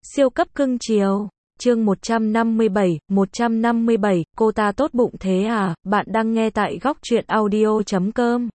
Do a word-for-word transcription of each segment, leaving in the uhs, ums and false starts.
Siêu cấp cưng chiều. Chương một trăm năm mươi bảy, một trăm năm mươi bảy, cô ta tốt bụng thế à, bạn đang nghe tại góc truyện audio chấm com.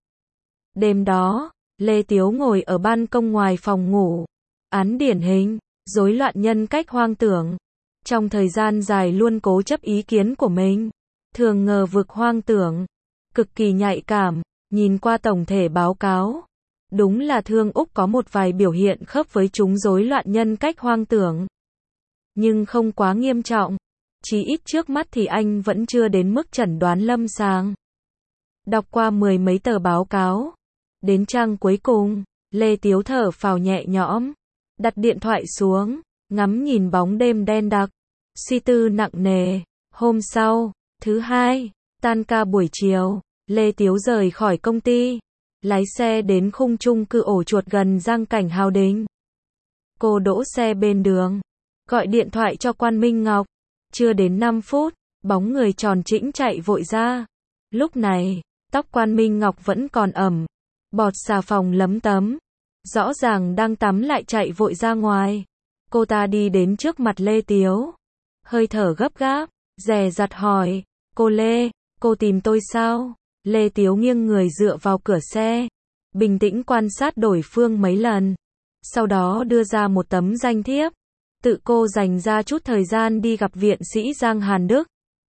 Đêm đó, Lê Tiếu ngồi ở ban công ngoài phòng ngủ. Án điển hình, rối loạn nhân cách hoang tưởng. Trong thời gian dài luôn cố chấp ý kiến của mình. Thường ngờ vực hoang tưởng. Cực kỳ nhạy cảm, nhìn qua tổng thể báo cáo. Đúng là Thương Úc có một vài biểu hiện khớp với chúng rối loạn nhân cách hoang tưởng. Nhưng không quá nghiêm trọng. Chí ít trước mắt thì anh vẫn chưa đến mức chẩn đoán lâm sàng. Đọc qua mười mấy tờ báo cáo. Đến trang cuối cùng, Lê Tiếu thở phào nhẹ nhõm. Đặt điện thoại xuống, ngắm nhìn bóng đêm đen đặc. Suy tư nặng nề. Hôm sau, thứ hai, tan ca buổi chiều, Lê Tiếu rời khỏi công ty. Lái xe đến khung chung cư ổ chuột gần Giang Cảnh Hào Đình. Cô đỗ xe bên đường. Gọi điện thoại cho Quan Minh Ngọc. Chưa đến năm phút, bóng người tròn trĩnh chạy vội ra. Lúc này, tóc Quan Minh Ngọc vẫn còn ẩm. Bọt xà phòng lấm tấm. Rõ ràng đang tắm lại chạy vội ra ngoài. Cô ta đi đến trước mặt Lê Tiếu. Hơi thở gấp gáp, dè dặt hỏi. Cô Lê, cô tìm tôi sao? Lê Tiếu nghiêng người dựa vào cửa xe. Bình tĩnh quan sát đối phương mấy lần. Sau đó đưa ra một tấm danh thiếp. Tự cô dành ra chút thời gian đi gặp viện sĩ Giang Hàn Đức.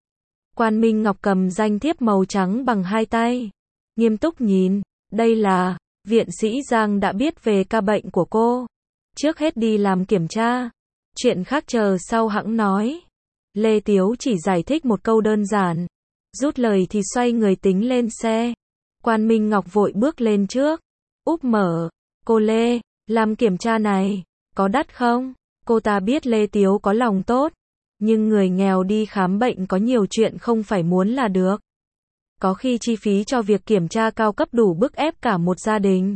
Quan Minh Ngọc cầm danh thiếp màu trắng bằng hai tay. Nghiêm túc nhìn. Đây là, viện sĩ Giang đã biết về ca bệnh của cô. Trước hết đi làm kiểm tra. Chuyện khác chờ sau hẵng nói. Lê Tiếu chỉ giải thích một câu đơn giản. Rút lời thì xoay người tính lên xe. Quan Minh Ngọc vội bước lên trước. Úp mở. Cô Lê, làm kiểm tra này, có đắt không? Cô ta biết Lê Tiếu có lòng tốt. Nhưng người nghèo đi khám bệnh có nhiều chuyện không phải muốn là được. Có khi chi phí cho việc kiểm tra cao cấp đủ bức ép cả một gia đình.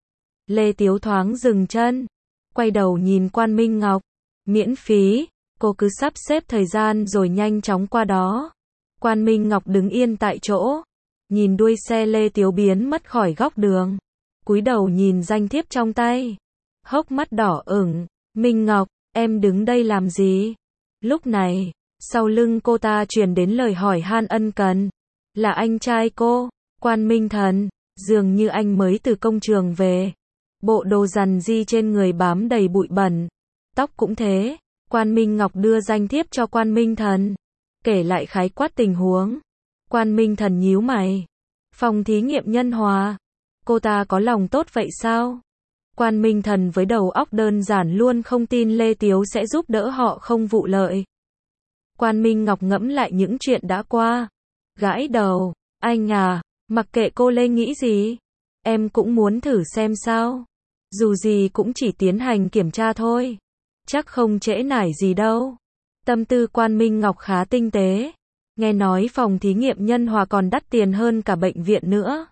Lê Tiếu thoáng dừng chân. Quay đầu nhìn Quan Minh Ngọc. Miễn phí. Cô cứ sắp xếp thời gian rồi nhanh chóng qua đó. Quan Minh Ngọc đứng yên tại chỗ. Nhìn đuôi xe Lê Tiếu biến mất khỏi góc đường. Cúi đầu nhìn danh thiếp trong tay. Hốc mắt đỏ ửng. Minh Ngọc, em đứng đây làm gì? Lúc này, sau lưng cô ta truyền đến lời hỏi han ân cần. Là anh trai cô, Quan Minh Thần. Dường như anh mới từ công trường về. Bộ đồ rằn di trên người bám đầy bụi bẩn. Tóc cũng thế. Quan Minh Ngọc đưa danh thiếp cho Quan Minh Thần. Kể lại khái quát tình huống. Quan Minh Thần nhíu mày. Phòng thí nghiệm Nhân Hòa. Cô ta có lòng tốt vậy sao? Quan Minh Thần với đầu óc đơn giản luôn không tin Lê Tiếu sẽ giúp đỡ họ không vụ lợi. Quan Minh Ngọc ngẫm lại những chuyện đã qua. Gãi đầu. Anh à, mặc kệ cô Lê nghĩ gì. Em cũng muốn thử xem sao. Dù gì cũng chỉ tiến hành kiểm tra thôi. Chắc không trễ nải gì đâu. Tâm tư Quan Minh Ngọc khá tinh tế. Nghe nói phòng thí nghiệm Nhân Hòa còn đắt tiền hơn cả bệnh viện nữa.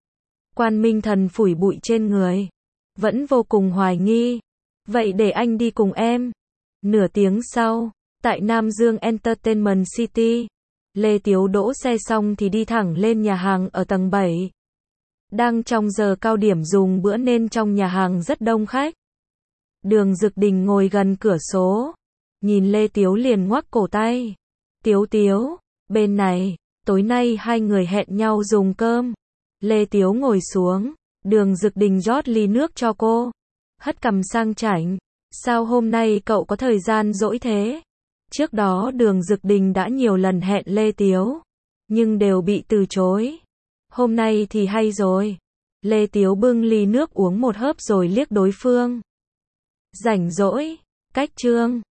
Quan Minh Thần phủi bụi trên người. Vẫn vô cùng hoài nghi. Vậy để anh đi cùng em. Nửa tiếng sau, tại Nam Dương Entertainment City, Lê Tiếu đỗ xe xong thì đi thẳng lên nhà hàng ở tầng bảy. Đang trong giờ cao điểm dùng bữa nên trong nhà hàng rất đông khách. Đường Dực Đình ngồi gần cửa số. Nhìn Lê Tiếu liền ngoắc cổ tay. Tiếu Tiếu, bên này, tối nay hai người hẹn nhau dùng cơm. Lê Tiếu ngồi xuống. Đường Dực Đình rót ly nước cho cô. Hất cằm sang chảnh. Sao hôm nay cậu có thời gian rỗi thế? Trước đó Đường Dực Đình đã nhiều lần hẹn Lê Tiếu. Nhưng đều bị từ chối. Hôm nay thì hay rồi. Lê Tiếu bưng ly nước uống một hớp rồi liếc đối phương. Rảnh rỗi. Cách chương.